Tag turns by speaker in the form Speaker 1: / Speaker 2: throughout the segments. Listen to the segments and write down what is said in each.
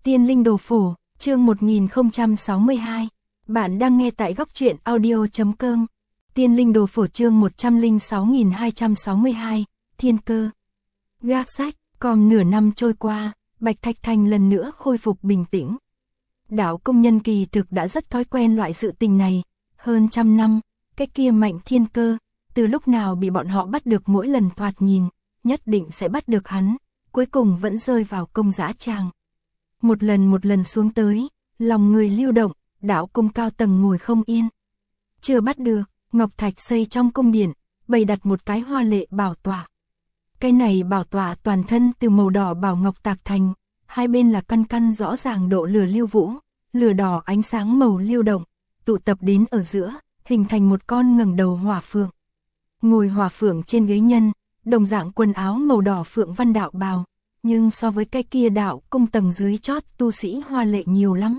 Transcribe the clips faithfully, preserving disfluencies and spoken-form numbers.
Speaker 1: Tiên linh đồ phổ, chương một nghìn không trăm sáu mươi hai. Bạn đang nghe tại góc truyện audio chấm com. Tiên linh đồ phổ chương một trăm lẻ sáu nghìn hai trăm sáu mươi hai, thiên cơ. Gác sách, còn nửa năm trôi qua, Bạch Thạch Thành lần nữa khôi phục bình tĩnh. Đảo công nhân kỳ thực đã rất thói quen loại sự tình này, hơn trăm năm, cái kia mạnh thiên cơ, từ lúc nào bị bọn họ bắt được mỗi lần thoạt nhìn, nhất định sẽ bắt được hắn, cuối cùng vẫn rơi vào công dã tràng. Một lần một lần xuống tới, lòng người lưu động, đảo công cao tầng ngồi không yên. Chưa bắt được, ngọc thạch xây trong cung điện, bày đặt một cái hoa lệ bảo tọa. Cái này bảo tọa toàn thân từ màu đỏ bảo ngọc tạc thành, hai bên là căn căn rõ ràng độ lửa lưu vũ, lửa đỏ ánh sáng màu lưu động, tụ tập đến ở giữa, hình thành một con ngẩng đầu hỏa phượng. Ngồi hỏa phượng trên ghế nhân, đồng dạng quần áo màu đỏ phượng văn đạo bào, nhưng so với cái kia đạo cung tầng dưới chót tu sĩ hoa lệ nhiều lắm.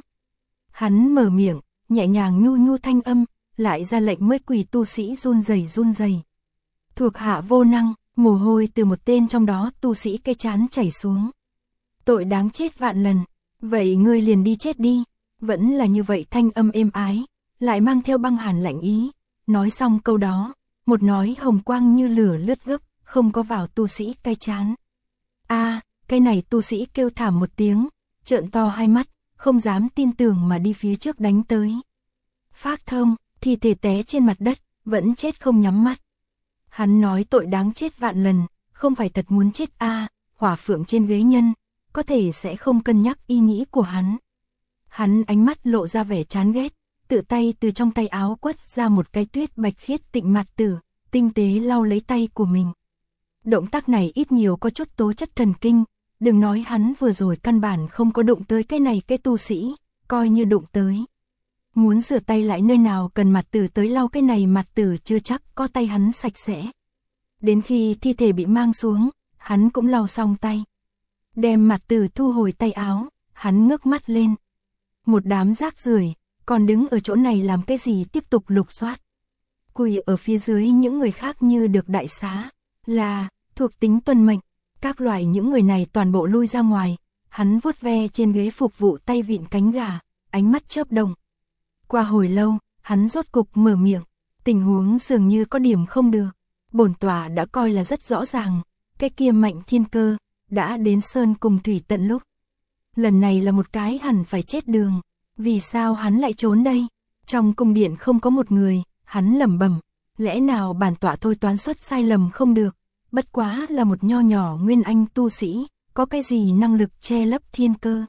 Speaker 1: Hắn mở miệng, nhẹ nhàng nhu nhu thanh âm, lại ra lệnh mới quỳ tu sĩ run rẩy run rẩy. Thuộc hạ vô năng, mồ hôi từ một tên trong đó tu sĩ cái chán chảy xuống. Tội đáng chết vạn lần, vậy ngươi liền đi chết đi, vẫn là như vậy thanh âm êm ái, lại mang theo băng hàn lạnh ý. Nói xong câu đó, một nói hồng quang như lửa lướt gấp, không có vào tu sĩ cái chán. A, cái này tu sĩ kêu thảm một tiếng, trợn to hai mắt, không dám tin tưởng mà đi phía trước đánh tới. Phác thông, thi thể té trên mặt đất, vẫn chết không nhắm mắt. Hắn nói tội đáng chết vạn lần, không phải thật muốn chết a, à, hỏa phượng trên ghế nhân, có thể sẽ không cân nhắc ý nghĩ của hắn. Hắn ánh mắt lộ ra vẻ chán ghét, tự tay từ trong tay áo quất ra một cái tuyết bạch khiết tịnh mặt tử, tinh tế lau lấy tay của mình. Động tác này ít nhiều có chút tố chất thần kinh, đừng nói hắn vừa rồi căn bản không có đụng tới cái này cái tu sĩ, coi như đụng tới. Muốn rửa tay lại nơi nào cần mặt tử tới lau cái này mặt tử chưa chắc có tay hắn sạch sẽ. Đến khi thi thể bị mang xuống, hắn cũng lau xong tay. Đem mặt tử thu hồi tay áo, hắn ngước mắt lên. Một đám rác rưởi, còn đứng ở chỗ này làm cái gì tiếp tục lục soát. Quỳ ở phía dưới những người khác như được đại xá, là thuộc tính tuân mệnh, các loại những người này toàn bộ lui ra ngoài, hắn vuốt ve trên ghế phục vụ tay vịn cánh gà, ánh mắt chớp động. Qua hồi lâu, hắn rốt cục mở miệng, tình huống dường như có điểm không được, bổn tòa đã coi là rất rõ ràng, cái kia mạnh thiên cơ, đã đến sơn cùng thủy tận lúc. Lần này là một cái hẳn phải chết đường, vì sao hắn lại trốn đây? Trong cung điện không có một người, hắn lẩm bẩm, lẽ nào bản tọa thôi toán xuất sai lầm không được, bất quá là một nho nhỏ nguyên anh tu sĩ, có cái gì năng lực che lấp thiên cơ.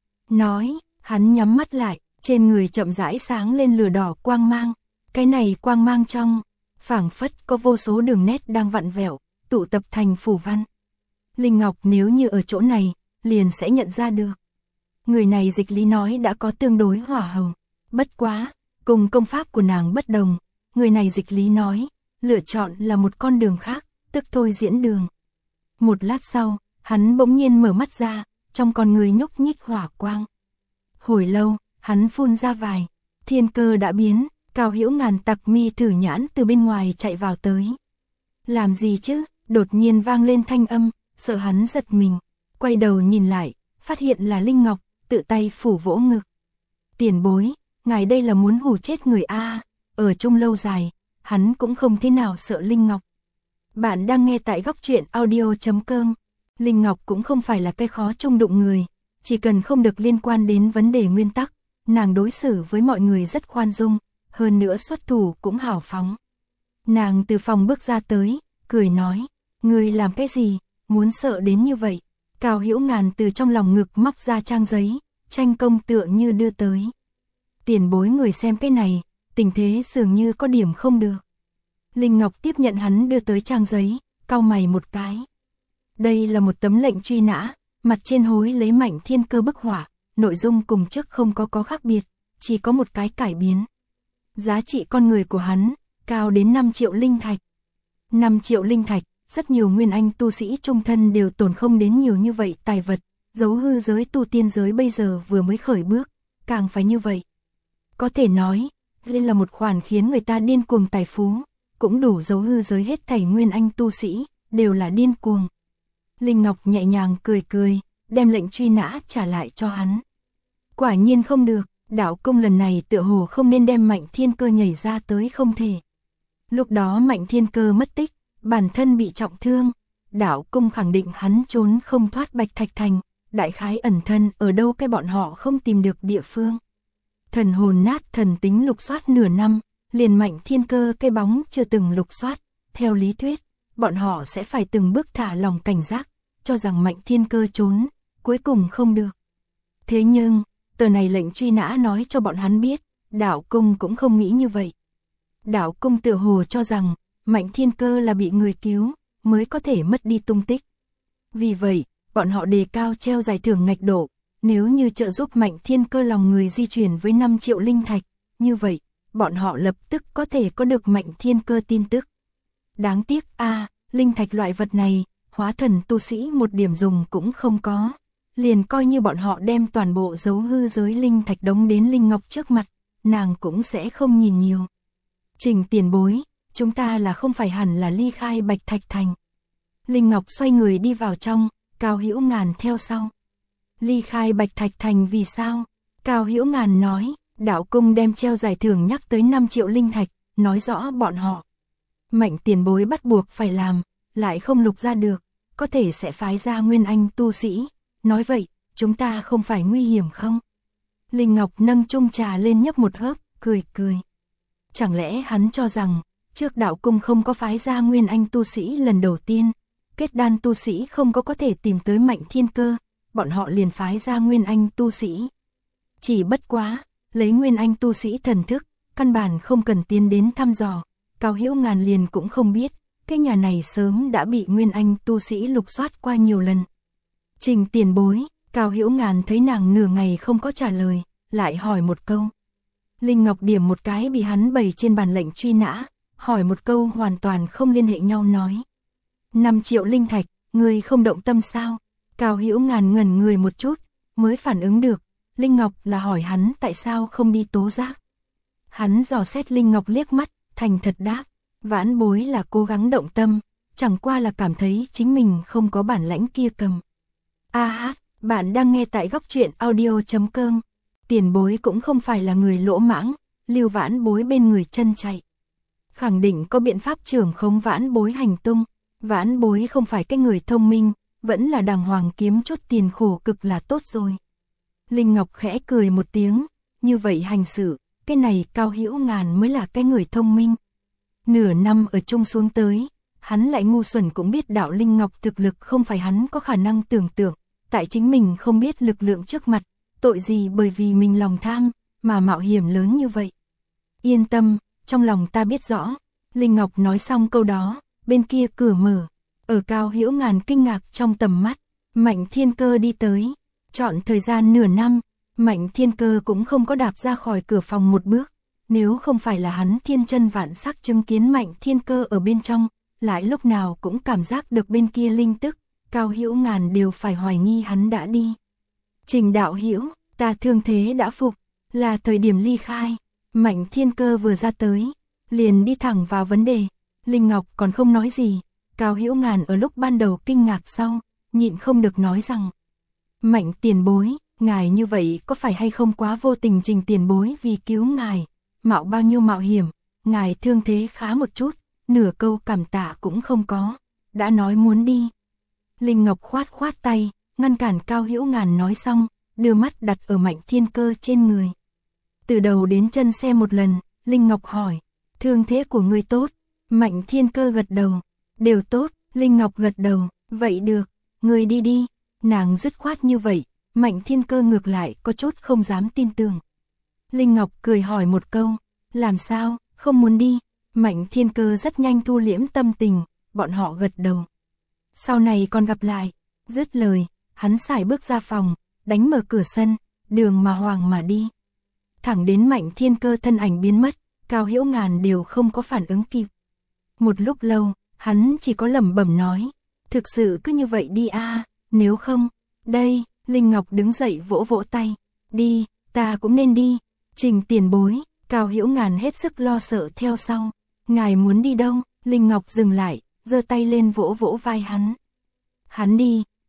Speaker 1: Nói, hắn nhắm mắt lại, trên người chậm rãi sáng lên lửa đỏ quang mang, cái này quang mang trong, phảng phất có vô số đường nét đang vặn vẹo, tụ tập thành phủ văn. Linh Ngọc nếu như ở chỗ này, liền sẽ nhận ra được. Người này dịch lý nói đã có tương đối hỏa hầu, bất quá, cùng công pháp của nàng bất đồng, người này dịch lý nói, lựa chọn là một con đường khác, tức thôi diễn đường. Một lát sau, hắn bỗng nhiên mở mắt ra, trong con người nhúc nhích hỏa quang. Hồi lâu, hắn phun ra vài, thiên cơ đã biến, Cao Hữu Ngàn tặc mi thử nhãn từ bên ngoài chạy vào tới. Làm gì chứ, đột nhiên vang lên thanh âm, sợ hắn giật mình, quay đầu nhìn lại, phát hiện là Linh Ngọc, tự tay phủ vỗ ngực. Tiền bối, ngài đây là muốn hù chết người a, ở chung lâu dài, hắn cũng không thế nào sợ Linh Ngọc. Bạn đang nghe tại góc truyện audio chấm com. Linh Ngọc cũng không phải là cái khó chung đụng người, chỉ cần không được liên quan đến vấn đề nguyên tắc, nàng đối xử với mọi người rất khoan dung, hơn nữa xuất thủ cũng hào phóng. Nàng từ phòng bước ra tới, cười nói, ngươi làm cái gì, muốn sợ đến như vậy. Cao Hữu Ngàn từ trong lòng ngực móc ra trang giấy, tranh công tựa như đưa tới. Tiền bối người xem cái này, tình thế dường như có điểm không được. Linh Ngọc tiếp nhận hắn đưa tới trang giấy, cau mày một cái. Đây là một tấm lệnh truy nã, mặt trên hối lấy mạnh thiên cơ bức họa, nội dung cùng trước không có có khác biệt, chỉ có một cái cải biến. Giá trị con người của hắn, cao đến năm triệu linh thạch. năm triệu linh thạch, rất nhiều nguyên anh tu sĩ trung thân đều tổn không đến nhiều như vậy tài vật, dấu hư giới tu tiên giới bây giờ vừa mới khởi bước, càng phải như vậy. Có thể nói, đây là một khoản khiến người ta điên cuồng tài phú, cũng đủ dấu hư giới hết thảy nguyên anh tu sĩ, đều là điên cuồng. Linh Ngọc nhẹ nhàng cười cười, đem lệnh truy nã trả lại cho hắn. Quả nhiên không được, Đạo Cung lần này tựa hồ không nên đem Mạnh Thiên Cơ nhảy ra tới không thể. Lúc đó Mạnh Thiên Cơ mất tích, bản thân bị trọng thương, Đạo Cung khẳng định hắn trốn không thoát Bạch Thạch Thành, đại khái ẩn thân ở đâu cái bọn họ không tìm được địa phương. Thần hồn nát thần tính lục soát nửa năm, liền Mạnh Thiên Cơ cái bóng chưa từng lục soát, theo lý thuyết, bọn họ sẽ phải từng bước thả lòng cảnh giác, cho rằng Mạnh Thiên Cơ trốn, cuối cùng không được. Thế nhưng, tờ này lệnh truy nã nói cho bọn hắn biết, Đạo Cung cũng không nghĩ như vậy. Đạo Cung tựa hồ cho rằng, Mạnh Thiên Cơ là bị người cứu, mới có thể mất đi tung tích. Vì vậy, bọn họ đề cao treo giải thưởng ngạch độ, nếu như trợ giúp Mạnh Thiên Cơ lòng người di chuyển với năm triệu linh thạch, như vậy, bọn họ lập tức có thể có được Mạnh Thiên Cơ tin tức. Đáng tiếc a à, linh thạch loại vật này, hóa thần tu sĩ một điểm dùng cũng không có. Liền coi như bọn họ đem toàn bộ dấu hư giới linh thạch đống đến Linh Ngọc trước mặt, nàng cũng sẽ không nhìn nhiều. Trình tiền bối, chúng ta là không phải hẳn là ly khai Bạch Thạch Thành. Linh Ngọc xoay người đi vào trong, Cao Hữu Ngàn theo sau. Ly khai Bạch Thạch Thành vì sao? Cao Hữu Ngàn nói, Đạo Cung đem treo giải thưởng nhắc tới năm triệu linh thạch, nói rõ bọn họ. Mạnh tiền bối bắt buộc phải làm, lại không lục ra được, có thể sẽ phái ra nguyên anh tu sĩ. Nói vậy, chúng ta không phải nguy hiểm không? Linh Ngọc nâng chung trà lên nhấp một hớp, cười cười. Chẳng lẽ hắn cho rằng, trước Đạo Cung không có phái ra nguyên anh tu sĩ lần đầu tiên, kết đan tu sĩ không có có thể tìm tới Mạnh Thiên Cơ, bọn họ liền phái ra nguyên anh tu sĩ. Chỉ bất quá, lấy nguyên anh tu sĩ thần thức, căn bản không cần tiến đến thăm dò, Cao Hữu Ngàn liền cũng không biết, cái nhà này sớm đã bị nguyên anh tu sĩ lục soát qua nhiều lần. Trình tiền bối, Cao Hữu Ngàn thấy nàng nửa ngày không có trả lời, lại hỏi một câu. Linh Ngọc điểm một cái bị hắn bày trên bàn lệnh truy nã, hỏi một câu hoàn toàn không liên hệ nhau nói. năm triệu linh thạch, người không động tâm sao? Cao Hữu Ngàn ngẩn người một chút, mới phản ứng được, Linh Ngọc là hỏi hắn tại sao không đi tố giác. Hắn dò xét Linh Ngọc liếc mắt, thành thật đáp, vãn bối là cố gắng động tâm, chẳng qua là cảm thấy chính mình không có bản lãnh kia cầm. A hát, bạn đang nghe tại góc truyện audio chấm com. Tiền bối cũng không phải là người lỗ mãng, lưu vãn bối bên người chân chạy. Khẳng định có biện pháp trưởng khống vãn bối hành tung, vãn bối không phải cái người thông minh, vẫn là đàng hoàng kiếm chút tiền khổ cực là tốt rồi. Linh Ngọc khẽ cười một tiếng, như vậy hành sự, cái này Cao Hữu Ngàn mới là cái người thông minh. Nửa năm ở chung xuống tới, hắn lại ngu xuẩn cũng biết đạo Linh Ngọc thực lực không phải hắn có khả năng tưởng tượng, tại chính mình không biết lực lượng trước mặt, tội gì bởi vì mình lòng tham, mà mạo hiểm lớn như vậy. Yên tâm, trong lòng ta biết rõ. Linh Ngọc nói xong câu đó, bên kia cửa mở, ở Cao Hữu Ngàn kinh ngạc trong tầm mắt, Mạnh Thiên Cơ đi tới. Chọn thời gian nửa năm, Mạnh Thiên Cơ cũng không có đạp ra khỏi cửa phòng một bước, nếu không phải là hắn thiên chân vạn sắc chứng kiến Mạnh Thiên Cơ ở bên trong, lại lúc nào cũng cảm giác được bên kia linh tức, Cao Hữu Ngàn đều phải hoài nghi hắn đã đi. Trình đạo hữu, ta thương thế đã phục, là thời điểm ly khai. Mạnh Thiên Cơ vừa ra tới, liền đi thẳng vào vấn đề. Linh Ngọc còn không nói gì, Cao Hữu Ngàn ở lúc ban đầu kinh ngạc sau, nhịn không được nói rằng: Mạnh tiền bối, ngài như vậy có phải hay không quá vô tình? Trình tiền bối vì cứu ngài, mạo bao nhiêu mạo hiểm, ngài thương thế khá một chút, nửa câu cảm tạ cũng không có, đã nói muốn đi. Linh Ngọc khoát khoát tay, ngăn cản Cao Hữu Ngàn nói xong, đưa mắt đặt ở Mạnh Thiên Cơ trên người. Từ đầu đến chân xem một lần, Linh Ngọc hỏi, thương thế của ngươi tốt? Mạnh Thiên Cơ gật đầu, đều tốt. Linh Ngọc gật đầu, vậy được, ngươi đi đi. Nàng dứt khoát như vậy, Mạnh Thiên Cơ ngược lại có chút không dám tin tưởng. Linh Ngọc cười hỏi một câu, làm sao, không muốn đi? Mạnh Thiên Cơ rất nhanh thu liễm tâm tình, bọn họ gật đầu. Sau này còn gặp lại. Dứt lời, hắn sải bước ra phòng, đánh mở cửa sân, đường mà hoàng mà đi. Thẳng đến Mạnh Thiên Cơ thân ảnh biến mất, Cao Hữu Ngàn đều không có phản ứng kịp. Một lúc lâu, hắn chỉ có lẩm bẩm nói, thực sự cứ như vậy đi a, nếu không, đây. Linh Ngọc đứng dậy vỗ vỗ tay, đi, ta cũng nên đi. Trình tiền bối, Cao Hữu Ngàn hết sức lo sợ theo sau. Ngài muốn đi đâu? Linh Ngọc dừng lại, giơ tay lên vỗ vỗ vai hắn. Hắn đi,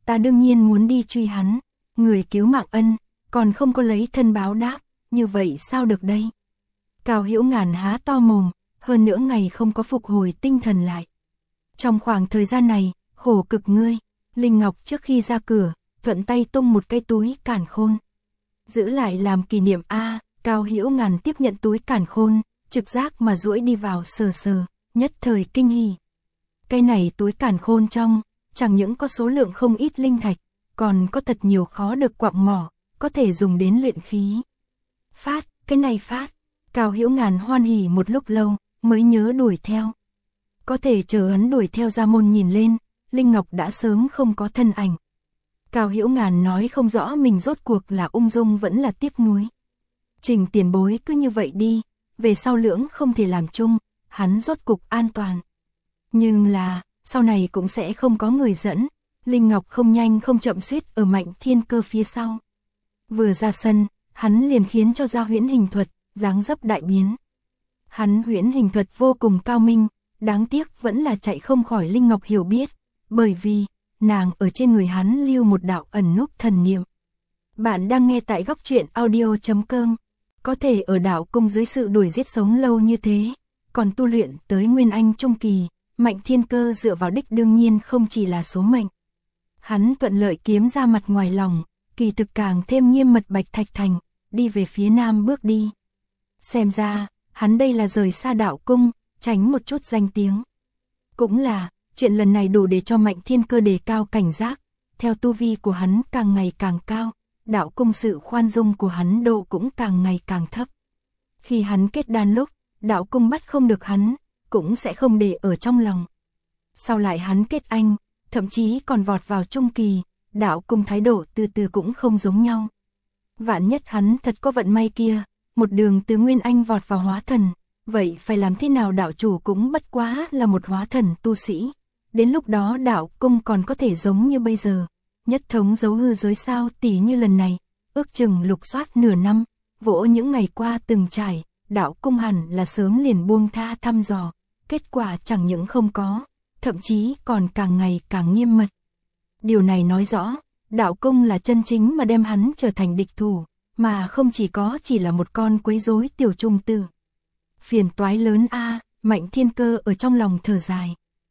Speaker 1: ta đương nhiên muốn đi truy hắn, người cứu mạng ân, còn không có lấy thân báo đáp, như vậy sao được đây? Cao Hữu Ngàn há to mồm, hơn nữa ngày không có phục hồi tinh thần lại. Trong khoảng thời gian này, khổ cực ngươi, Linh Ngọc trước khi ra cửa, thuận tay tung một cái túi càn khôn. Giữ lại làm kỷ niệm a. Cao Hữu Ngàn tiếp nhận túi càn khôn, trực giác mà duỗi đi vào sờ sờ, nhất thời kinh hỉ. Cái này túi càn khôn trong, chẳng những có số lượng không ít linh thạch, còn có thật nhiều khó được quặng mỏ, có thể dùng đến luyện khí. Phát, cái này phát, Cao Hữu Ngàn hoan hỉ một lúc lâu, mới nhớ đuổi theo. Có thể chờ hắn đuổi theo ra môn nhìn lên, Linh Ngọc đã sớm không có thân ảnh. Cao Hữu Ngàn nói không rõ mình rốt cuộc là ung dung vẫn là tiếc nuối. Trình tiền bối cứ như vậy đi, về sau lưỡng không thể làm chung, hắn rốt cục an toàn. Nhưng là, sau này cũng sẽ không có người dẫn, Linh Ngọc không nhanh không chậm suýt ở Mạnh Thiên Cơ phía sau. Vừa ra sân, hắn liền khiến cho ra huyễn hình thuật, dáng dấp đại biến. Hắn huyễn hình thuật vô cùng cao minh, đáng tiếc vẫn là chạy không khỏi Linh Ngọc hiểu biết, bởi vì, nàng ở trên người hắn lưu một đạo ẩn núp thần niệm. Bạn đang nghe tại góc truyện audio chấm com, có thể ở đạo cung dưới sự đuổi giết sống lâu như thế, còn tu luyện tới Nguyên Anh Trung Kỳ, Mạnh Thiên Cơ dựa vào đích đương nhiên không chỉ là số mệnh. Hắn thuận lợi kiếm ra mặt ngoài lòng, kỳ thực càng thêm nghiêm mật Bạch Thạch Thành, đi về phía nam bước đi. Xem ra, hắn đây là rời xa đạo cung, tránh một chút danh tiếng. Cũng là, chuyện lần này đủ để cho Mạnh Thiên Cơ đề cao cảnh giác, theo tu vi của hắn càng ngày càng cao, đạo cung sự khoan dung của hắn độ cũng càng ngày càng thấp. Khi hắn kết đan lúc, đạo cung bắt không được hắn, cũng sẽ không để ở trong lòng. Sau lại hắn kết anh, thậm chí còn vọt vào trung kỳ, đạo cung thái độ từ từ cũng không giống nhau. Vạn nhất hắn thật có vận may kia, một đường từ Nguyên Anh vọt vào hóa thần, vậy phải làm thế nào đạo chủ cũng bất quá là một hóa thần tu sĩ. Đến lúc đó đạo cung còn có thể giống như bây giờ, nhất thống dấu hư giới sao tỉ như lần này, ước chừng lục soát nửa năm, vỗ những ngày qua từng trải, đạo cung hẳn là sớm liền buông tha thăm dò, kết quả chẳng những không có, thậm chí còn càng ngày càng nghiêm mật. Điều này nói rõ, đạo cung là chân chính mà đem hắn trở thành địch thủ, mà không chỉ có chỉ là một con quấy rối tiểu trung tử. Phiền toái lớn a, Mạnh Thiên Cơ ở trong lòng thở dài.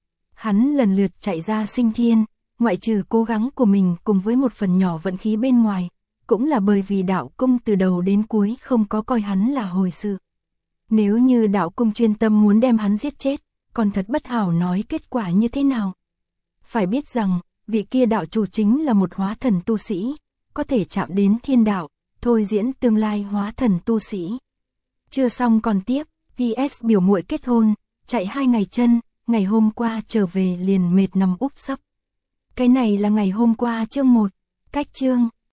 Speaker 1: Hắn lần lượt chạy ra sinh thiên, ngoại trừ cố gắng của mình cùng với một phần nhỏ vận khí bên ngoài, cũng là bởi vì đạo cung từ đầu đến cuối không có coi hắn là hồi sự. Nếu như đạo cung chuyên tâm muốn đem hắn giết chết, còn thật bất hảo nói kết quả như thế nào. Phải biết rằng, vị kia đạo chủ chính là một hóa thần tu sĩ, có thể chạm đến thiên đạo, thôi diễn tương lai hóa thần tu sĩ. Chưa xong còn tiếp, pê ét biểu muội kết hôn, chạy hai ngày chân, ngày hôm qua trở về liền mệt nằm úp sấp. Cái này là ngày hôm qua chương một, cách chương.